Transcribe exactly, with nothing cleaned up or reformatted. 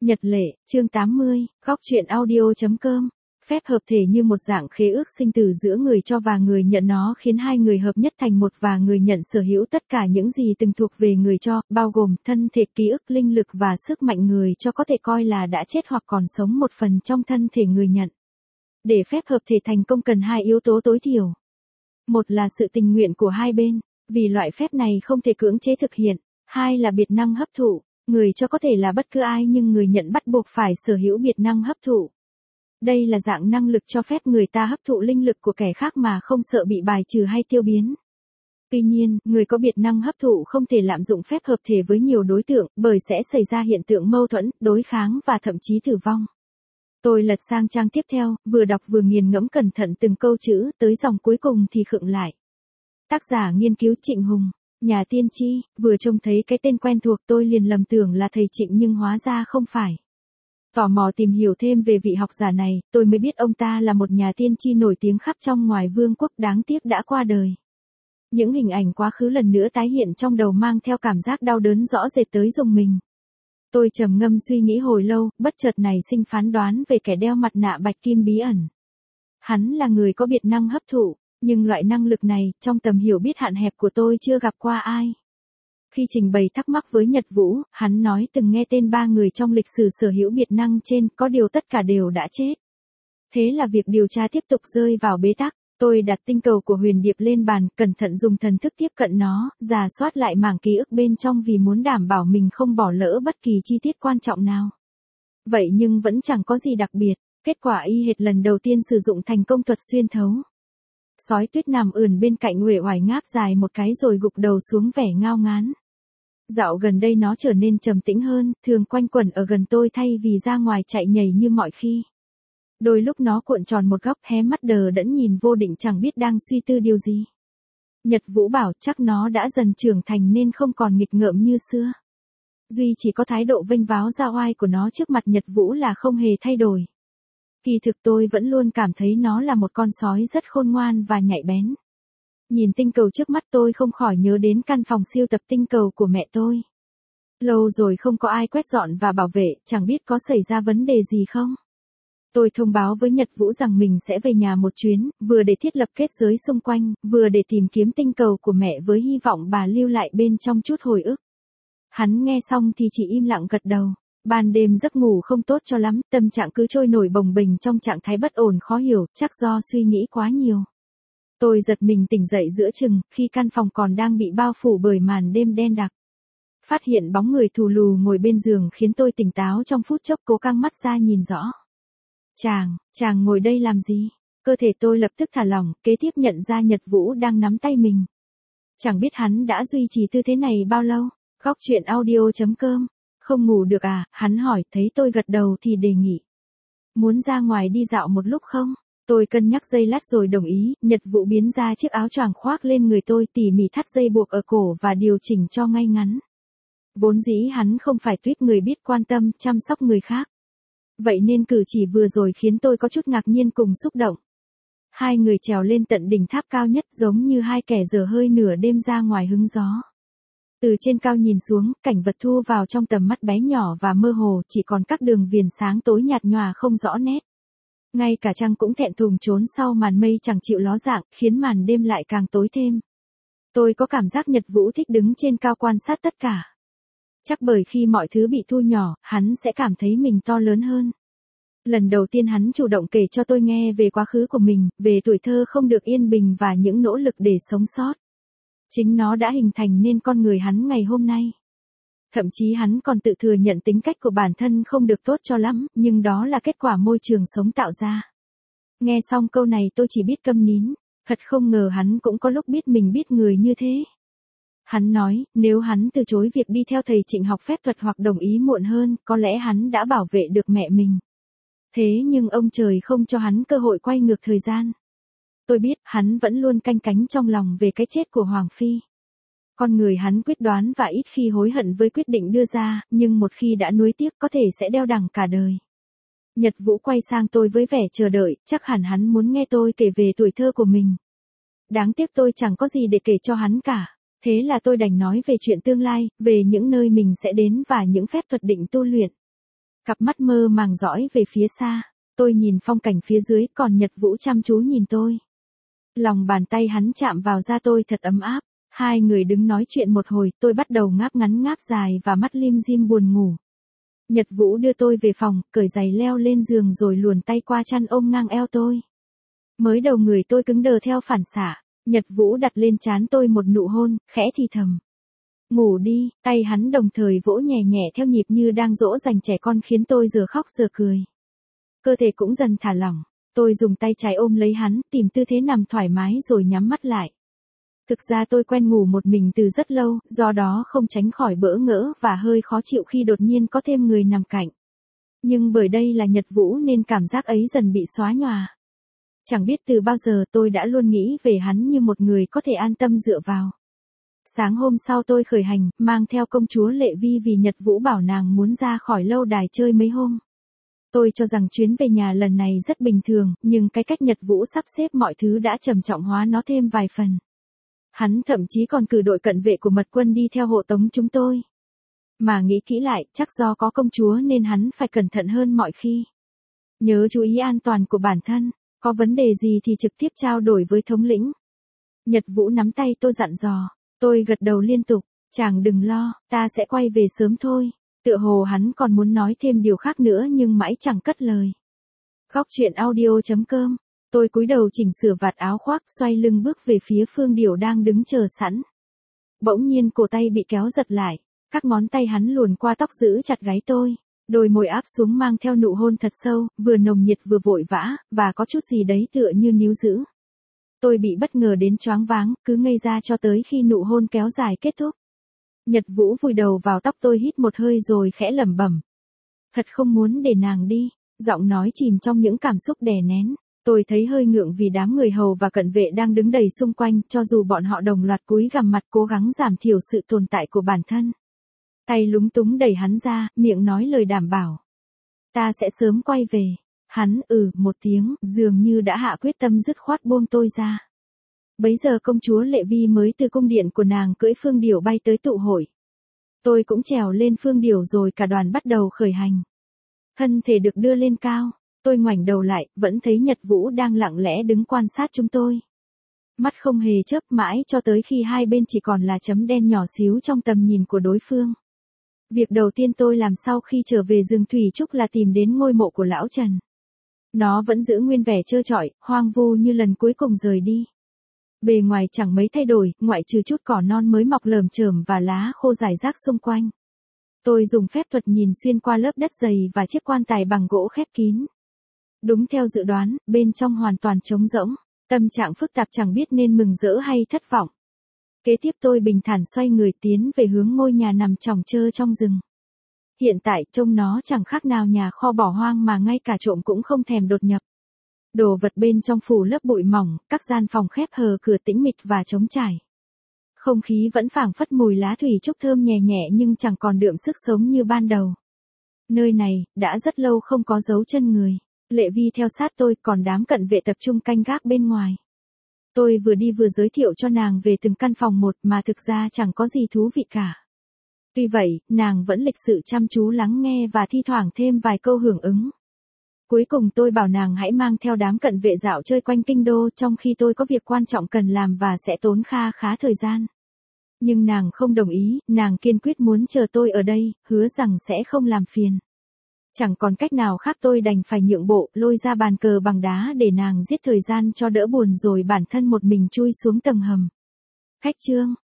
Nhật lệ, chương tám mươi, góc truyện audio.com. Phép hợp thể như một dạng khế ước sinh tử giữa người cho và người nhận, nó khiến hai người hợp nhất thành một và người nhận sở hữu tất cả những gì từng thuộc về người cho, bao gồm thân thể, ký ức, linh lực và sức mạnh người cho có thể coi là đã chết hoặc còn sống một phần trong thân thể người nhận. Để phép hợp thể thành công cần hai yếu tố tối thiểu. Một là sự tình nguyện của hai bên, vì loại phép này không thể cưỡng chế thực hiện. Hai là biệt năng hấp thụ. Người cho có thể là bất cứ ai nhưng người nhận bắt buộc phải sở hữu biệt năng hấp thụ. Đây là dạng năng lực cho phép người ta hấp thụ linh lực của kẻ khác mà không sợ bị bài trừ hay tiêu biến. Tuy nhiên, người có biệt năng hấp thụ không thể lạm dụng phép hợp thể với nhiều đối tượng, bởi sẽ xảy ra hiện tượng mâu thuẫn, đối kháng và thậm chí tử vong. Tôi lật sang trang tiếp theo, vừa đọc vừa nghiền ngẫm cẩn thận từng câu chữ, tới dòng cuối cùng thì khựng lại. Tác giả nghiên cứu Trịnh Hùng. Nhà tiên tri. Vừa trông thấy cái tên quen thuộc tôi liền lầm tưởng là thầy Trịnh nhưng hóa ra không phải. Tò mò tìm hiểu thêm về vị học giả này, tôi mới biết ông ta là một nhà tiên tri nổi tiếng khắp trong ngoài vương quốc, đáng tiếc đã qua đời. Những hình ảnh quá khứ lần nữa tái hiện trong đầu mang theo cảm giác đau đớn rõ rệt tới rùng mình. Tôi trầm ngâm suy nghĩ hồi lâu, bất chợt nảy sinh phán đoán về kẻ đeo mặt nạ bạch kim bí ẩn. Hắn là người có biệt năng hấp thụ. Nhưng loại năng lực này, trong tầm hiểu biết hạn hẹp của tôi chưa gặp qua ai. Khi trình bày thắc mắc với Nhật Vũ, hắn nói từng nghe tên ba người trong lịch sử sở hữu biệt năng trên, có điều tất cả đều đã chết. Thế là việc điều tra tiếp tục rơi vào bế tắc. Tôi đặt tinh cầu của Huyền Điệp lên bàn, cẩn thận dùng thần thức tiếp cận nó, rà soát lại mảng ký ức bên trong vì muốn đảm bảo mình không bỏ lỡ bất kỳ chi tiết quan trọng nào. Vậy nhưng vẫn chẳng có gì đặc biệt, kết quả y hệt lần đầu tiên sử dụng thành công thuật xuyên thấu. Sói tuyết nằm ườn bên cạnh uể oải ngáp dài một cái rồi gục đầu xuống vẻ ngao ngán. Dạo gần đây nó trở nên trầm tĩnh hơn, thường quanh quẩn ở gần tôi thay vì ra ngoài chạy nhảy như mọi khi. Đôi lúc nó cuộn tròn một góc hé mắt đờ đẫn nhìn vô định chẳng biết đang suy tư điều gì. Nhật Vũ bảo chắc nó đã dần trưởng thành nên không còn nghịch ngợm như xưa. Duy chỉ có thái độ vênh váo ra oai của nó trước mặt Nhật Vũ là không hề thay đổi. Kỳ thực tôi vẫn luôn cảm thấy nó là một con sói rất khôn ngoan và nhạy bén. Nhìn tinh cầu trước mắt tôi không khỏi nhớ đến căn phòng siêu tập tinh cầu của mẹ tôi. Lâu rồi không có ai quét dọn và bảo vệ, chẳng biết có xảy ra vấn đề gì không. Tôi thông báo với Nhật Vũ rằng mình sẽ về nhà một chuyến, vừa để thiết lập kết giới xung quanh, vừa để tìm kiếm tinh cầu của mẹ với hy vọng bà lưu lại bên trong chút hồi ức. Hắn nghe xong thì chỉ im lặng gật đầu. Ban đêm giấc ngủ không tốt cho lắm, tâm trạng cứ trôi nổi bồng bềnh trong trạng thái bất ổn khó hiểu, chắc do suy nghĩ quá nhiều. Tôi giật mình tỉnh dậy giữa chừng, khi căn phòng còn đang bị bao phủ bởi màn đêm đen đặc. Phát hiện bóng người thù lù ngồi bên giường khiến tôi tỉnh táo trong phút chốc, cố căng mắt ra nhìn rõ. Chàng, chàng ngồi đây làm gì? Cơ thể tôi lập tức thả lỏng, kế tiếp nhận ra Nhật Vũ đang nắm tay mình. Chẳng biết hắn đã duy trì tư thế này bao lâu. Góc truyện audio.com. Không ngủ được à, hắn hỏi, thấy tôi gật đầu thì đề nghị. Muốn ra ngoài đi dạo một lúc không? Tôi cân nhắc giây lát rồi đồng ý. Nhật Vũ biến ra chiếc áo choàng khoác lên người tôi, tỉ mỉ thắt dây buộc ở cổ và điều chỉnh cho ngay ngắn. Vốn dĩ hắn không phải tuýp người biết quan tâm, chăm sóc người khác. Vậy nên cử chỉ vừa rồi khiến tôi có chút ngạc nhiên cùng xúc động. Hai người trèo lên tận đỉnh tháp cao nhất giống như hai kẻ dở hơi nửa đêm ra ngoài hứng gió. Từ trên cao nhìn xuống, cảnh vật thu vào trong tầm mắt bé nhỏ và mơ hồ, chỉ còn các đường viền sáng tối nhạt nhòa không rõ nét. Ngay cả trăng cũng thẹn thùng trốn sau màn mây chẳng chịu ló dạng, khiến màn đêm lại càng tối thêm. Tôi có cảm giác Nhật Vũ thích đứng trên cao quan sát tất cả. Chắc bởi khi mọi thứ bị thu nhỏ, hắn sẽ cảm thấy mình to lớn hơn. Lần đầu tiên hắn chủ động kể cho tôi nghe về quá khứ của mình, về tuổi thơ không được yên bình và những nỗ lực để sống sót. Chính nó đã hình thành nên con người hắn ngày hôm nay. Thậm chí hắn còn tự thừa nhận tính cách của bản thân không được tốt cho lắm, nhưng đó là kết quả môi trường sống tạo ra. Nghe xong câu này tôi chỉ biết câm nín, thật không ngờ hắn cũng có lúc biết mình biết người như thế. Hắn nói, nếu hắn từ chối việc đi theo thầy Trịnh học phép thuật hoặc đồng ý muộn hơn, có lẽ hắn đã bảo vệ được mẹ mình. Thế nhưng ông trời không cho hắn cơ hội quay ngược thời gian. Tôi biết, hắn vẫn luôn canh cánh trong lòng về cái chết của Hoàng Phi. Con người hắn quyết đoán và ít khi hối hận với quyết định đưa ra, nhưng một khi đã nuối tiếc có thể sẽ đeo đẳng cả đời. Nhật Vũ quay sang tôi với vẻ chờ đợi, chắc hẳn hắn muốn nghe tôi kể về tuổi thơ của mình. Đáng tiếc tôi chẳng có gì để kể cho hắn cả. Thế là tôi đành nói về chuyện tương lai, về những nơi mình sẽ đến và những phép thuật định tu luyện. Cặp mắt mơ màng dõi về phía xa. Tôi nhìn phong cảnh phía dưới, còn Nhật Vũ chăm chú nhìn tôi. Lòng bàn tay hắn chạm vào da tôi thật ấm áp. Hai người đứng nói chuyện một hồi, tôi bắt đầu ngáp ngắn ngáp dài và mắt lim dim buồn ngủ. Nhật Vũ đưa tôi về phòng, cởi giày leo lên giường rồi luồn tay qua chăn ôm ngang eo tôi. Mới đầu người tôi cứng đờ theo phản xạ, Nhật Vũ đặt lên trán tôi một nụ hôn, khẽ thì thầm. Ngủ đi, tay hắn đồng thời vỗ nhẹ nhẹ theo nhịp như đang dỗ dành trẻ con khiến tôi giờ khóc giờ cười. Cơ thể cũng dần thả lỏng, tôi dùng tay trái ôm lấy hắn, tìm tư thế nằm thoải mái rồi nhắm mắt lại. Thực ra tôi quen ngủ một mình từ rất lâu, do đó không tránh khỏi bỡ ngỡ và hơi khó chịu khi đột nhiên có thêm người nằm cạnh. Nhưng bởi đây là Nhật Vũ nên cảm giác ấy dần bị xóa nhòa. Chẳng biết từ bao giờ tôi đã luôn nghĩ về hắn như một người có thể an tâm dựa vào. Sáng hôm sau tôi khởi hành, mang theo công chúa Lệ Vi vì Nhật Vũ bảo nàng muốn ra khỏi lâu đài chơi mấy hôm. Tôi cho rằng chuyến về nhà lần này rất bình thường, nhưng cái cách Nhật Vũ sắp xếp mọi thứ đã trầm trọng hóa nó thêm vài phần. Hắn thậm chí còn cử đội cận vệ của mật quân đi theo hộ tống chúng tôi. Mà nghĩ kỹ lại, chắc do có công chúa nên hắn phải cẩn thận hơn mọi khi. Nhớ chú ý an toàn của bản thân, có vấn đề gì thì trực tiếp trao đổi với thống lĩnh. Nhật Vũ nắm tay tôi dặn dò, tôi gật đầu liên tục, chàng đừng lo, ta sẽ quay về sớm thôi. Tựa hồ hắn còn muốn nói thêm điều khác nữa nhưng mãi chẳng cất lời. Góc truyện audio chấm com. Tôi cúi đầu chỉnh sửa vạt áo khoác, xoay lưng bước về phía Phương Điểu đang đứng chờ sẵn. Bỗng nhiên cổ tay bị kéo giật lại, các ngón tay hắn luồn qua tóc giữ chặt gáy tôi, đôi môi áp xuống mang theo nụ hôn thật sâu, vừa nồng nhiệt vừa vội vã, và có chút gì đấy tựa như níu giữ. Tôi bị bất ngờ đến choáng váng, cứ ngây ra cho tới khi nụ hôn kéo dài kết thúc. Nhật Vũ vùi đầu vào tóc tôi hít một hơi rồi khẽ lẩm bẩm. Thật không muốn để nàng đi, giọng nói chìm trong những cảm xúc đè nén. Tôi thấy hơi ngượng vì đám người hầu và cận vệ đang đứng đầy xung quanh, cho dù bọn họ đồng loạt cúi gằm mặt cố gắng giảm thiểu sự tồn tại của bản thân. Tay lúng túng đẩy hắn ra, miệng nói lời đảm bảo. Ta sẽ sớm quay về. Hắn ừ một tiếng, dường như đã hạ quyết tâm dứt khoát buông tôi ra. Bấy giờ công chúa Lệ Vi mới từ cung điện của nàng cưỡi Phương Điểu bay tới tụ hội. Tôi cũng trèo lên Phương Điểu rồi cả đoàn bắt đầu khởi hành. Thân thể được đưa lên cao. Tôi ngoảnh đầu lại, vẫn thấy Nhật Vũ đang lặng lẽ đứng quan sát chúng tôi. Mắt không hề chớp mãi cho tới khi hai bên chỉ còn là chấm đen nhỏ xíu trong tầm nhìn của đối phương. Việc đầu tiên tôi làm sau khi trở về rừng Thủy Trúc là tìm đến ngôi mộ của lão Trần. Nó vẫn giữ nguyên vẻ trơ trọi, hoang vu như lần cuối cùng rời đi. Bề ngoài chẳng mấy thay đổi, ngoại trừ chút cỏ non mới mọc lởm chởm và lá khô rải rác xung quanh. Tôi dùng phép thuật nhìn xuyên qua lớp đất dày và chiếc quan tài bằng gỗ khép kín. Đúng theo dự đoán, bên trong hoàn toàn trống rỗng, tâm trạng phức tạp chẳng biết nên mừng rỡ hay thất vọng. Kế tiếp tôi bình thản xoay người tiến về hướng ngôi nhà nằm chỏng trơ trong rừng. Hiện tại trông nó chẳng khác nào nhà kho bỏ hoang mà ngay cả trộm cũng không thèm đột nhập. Đồ vật bên trong phủ lớp bụi mỏng, các gian phòng khép hờ cửa tĩnh mịch và trống trải. Không khí vẫn phảng phất mùi lá thủy trúc thơm nhẹ nhẹ nhưng chẳng còn đượm sức sống như ban đầu. Nơi này, đã rất lâu không có dấu chân người. Lệ Vi theo sát tôi, còn đám cận vệ tập trung canh gác bên ngoài. Tôi vừa đi vừa giới thiệu cho nàng về từng căn phòng một mà thực ra chẳng có gì thú vị cả. Tuy vậy, nàng vẫn lịch sự chăm chú lắng nghe và thi thoảng thêm vài câu hưởng ứng. Cuối cùng tôi bảo nàng hãy mang theo đám cận vệ dạo chơi quanh kinh đô trong khi tôi có việc quan trọng cần làm và sẽ tốn kha khá thời gian. Nhưng nàng không đồng ý, nàng kiên quyết muốn chờ tôi ở đây, hứa rằng sẽ không làm phiền. Chẳng còn cách nào khác tôi đành phải nhượng bộ, lôi ra bàn cờ bằng đá để nàng giết thời gian cho đỡ buồn rồi bản thân một mình chui xuống tầng hầm. Khách trương,